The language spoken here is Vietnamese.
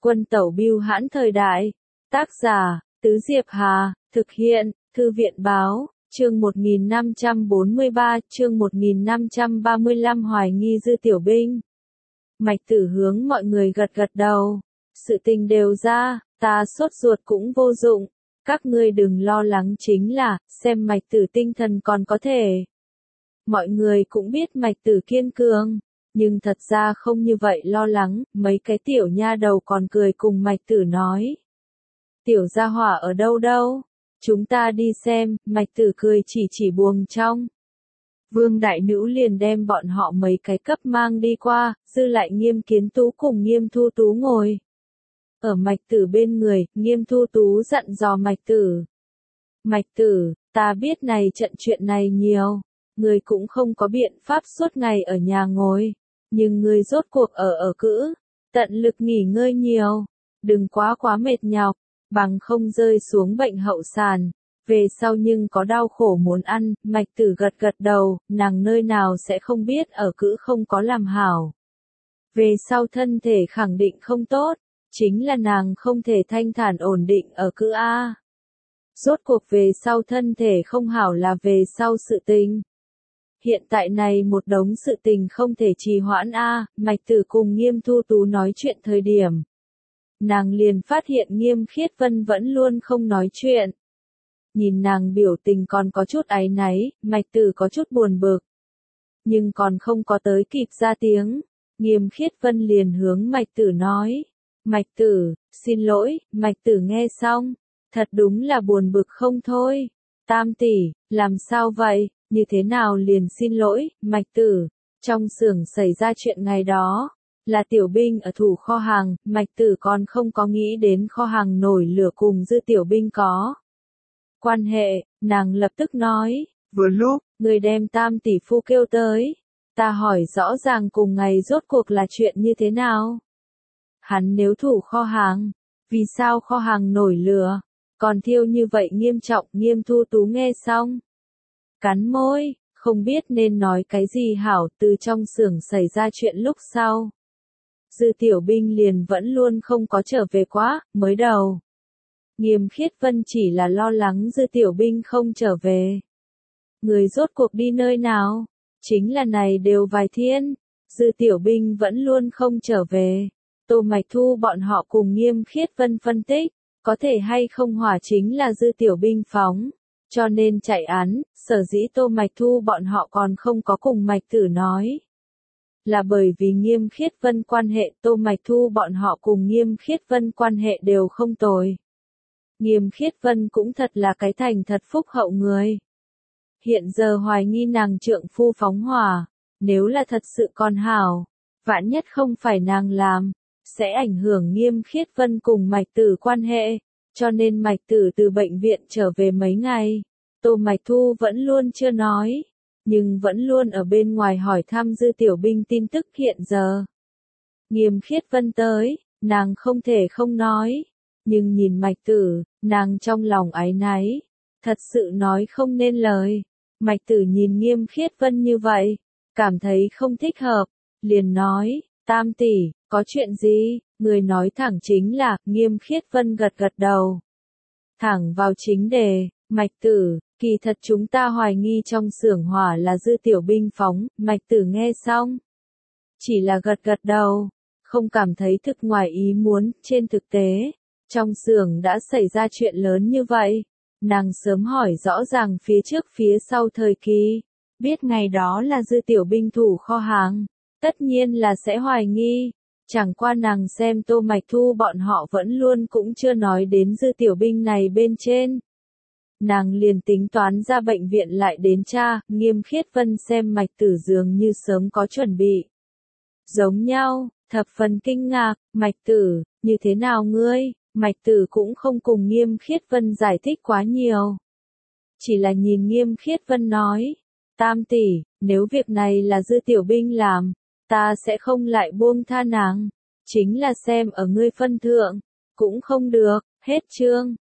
Quân tẩu bưu hãn thời đại. Tác giả, Tứ Diệp Hà, thực hiện, Thư viện báo, chương 1543, chương 1535 hoài nghi Dư Tiểu Binh. Mạch Tử hướng mọi người gật gật đầu. Sự tình đều ra, ta sốt ruột cũng vô dụng. Các ngươi đừng lo lắng, chính là, xem Mạch Tử tinh thần còn có thể. Mọi người cũng biết Mạch Tử kiên cường, nhưng thật ra không như vậy lo lắng, mấy cái tiểu nha đầu còn cười cùng Mạch Tử nói. Tiểu gia hỏa ở đâu đâu? Chúng ta đi xem, Mạch Tử cười chỉ buồng trong. Vương đại nữ liền đem bọn họ mấy cái cấp mang đi qua, dư lại Nghiêm Kiến Tú cùng Nghiêm Thu Tú ngồi. Ở Mạch Tử bên người, Nghiêm Thu Tú dặn dò Mạch Tử. Mạch Tử, ta biết này trận chuyện này nhiều, người cũng không có biện pháp suốt ngày ở nhà ngồi, nhưng người rốt cuộc ở cữ, tận lực nghỉ ngơi nhiều, đừng quá mệt nhọc, bằng không rơi xuống bệnh hậu sàn. Về sau nhưng có đau khổ muốn ăn, Mạch Tử gật gật đầu, nàng nơi nào sẽ không biết ở cữ không có làm hảo. Về sau thân thể khẳng định không tốt, chính là nàng không thể thanh thản ổn định ở cữ A. Rốt cuộc về sau thân thể không hảo là về sau sự tình. Hiện tại này một đống sự tình không thể trì hoãn A, Mạch Tử cùng Nghiêm Thu Tú nói chuyện thời điểm. Nàng liền phát hiện Nghiêm Khiết Vân vẫn luôn không nói chuyện. Nhìn nàng biểu tình còn có chút áy náy, Mạch Tử có chút buồn bực. Nhưng còn không có tới kịp ra tiếng, Nghiêm Khiết Vân liền hướng Mạch Tử nói. Mạch Tử, xin lỗi, Mạch Tử nghe xong, thật đúng là buồn bực không thôi. Tam tỷ, làm sao vậy, như thế nào liền xin lỗi, Mạch Tử, trong xưởng xảy ra chuyện ngày đó, là Tiểu Binh ở thủ kho hàng, Mạch Tử còn không có nghĩ đến kho hàng nổi lửa cùng Dư Tiểu Binh có quan hệ, nàng lập tức nói, vừa lúc, người đem Tam tỷ phu kêu tới, ta hỏi rõ ràng cùng ngày rốt cuộc là chuyện như thế nào. Hắn nếu thủ kho hàng, vì sao kho hàng nổi lửa, còn thiêu như vậy nghiêm trọng. Nghiêm Thu Tú nghe xong, cắn môi, không biết nên nói cái gì hảo. Từ trong xưởng xảy ra chuyện lúc sau, Dư Tiểu Binh liền vẫn luôn không có trở về quá, mới đầu. Nghiêm Khiết Vân chỉ là lo lắng Dư Tiểu Binh không trở về. Người rốt cuộc đi nơi nào? Chính là này đều vài thiên, Dư Tiểu Binh vẫn luôn không trở về. Tô Mạch Thu bọn họ cùng Nghiêm Khiết Vân phân tích, có thể hay không hỏa chính là Dư Tiểu Binh phóng, cho nên chạy án, sở dĩ Tô Mạch Thu bọn họ còn không có cùng Mạch Tử nói. Là bởi vì Nghiêm Khiết Vân quan hệ, Tô Mạch Thu bọn họ cùng Nghiêm Khiết Vân quan hệ đều không tồi. Nghiêm Khiết Vân cũng thật là cái thành thật phúc hậu người. Hiện giờ hoài nghi nàng trượng phu phóng hỏa, nếu là thật sự còn hảo, vạn nhất không phải nàng làm, sẽ ảnh hưởng Nghiêm Khiết Vân cùng Mạch Tử quan hệ, cho nên Mạch Tử từ bệnh viện trở về mấy ngày, Tô Mạch Thu vẫn luôn chưa nói, nhưng vẫn luôn ở bên ngoài hỏi thăm Dư Tiểu Binh tin tức hiện giờ. Nghiêm Khiết Vân tới, nàng không thể không nói, nhưng nhìn Mạch Tử, nàng trong lòng áy náy, thật sự nói không nên lời. Mạch Tử nhìn Nghiêm Khiết Vân như vậy, cảm thấy không thích hợp, liền nói, Tam tỷ, có chuyện gì? Người nói thẳng chính là, Nghiêm Khiết Vân gật gật đầu. Thẳng vào chính đề, Mạch Tử, kỳ thật chúng ta hoài nghi trong xưởng hỏa là Dư Tiểu Binh phóng. Mạch Tử nghe xong, chỉ là gật gật đầu, không cảm thấy thực ngoài ý muốn. Trên thực tế, trong xưởng đã xảy ra chuyện lớn như vậy, nàng sớm hỏi rõ ràng phía trước phía sau thời kỳ, biết ngày đó là Dư Tiểu Binh thủ kho hàng, tất nhiên là sẽ hoài nghi. Chẳng qua nàng xem Tô Mạch Thu bọn họ vẫn luôn cũng chưa nói đến Dư Tiểu Binh này bên trên. Nàng liền tính toán ra bệnh viện lại đến tra. Nghiêm Khiết Vân xem Mạch Tử dường như sớm có chuẩn bị. Giống nhau, thập phần kinh ngạc, Mạch Tử, như thế nào ngươi? Mạch Tử cũng không cùng Nghiêm Khiết Vân giải thích quá nhiều. Chỉ là nhìn Nghiêm Khiết Vân nói, Tam tỷ, nếu việc này là Dư Tiểu Binh làm, ta sẽ không lại buông tha nàng, chính là xem ở ngươi phân thượng, cũng không được. Hết chương.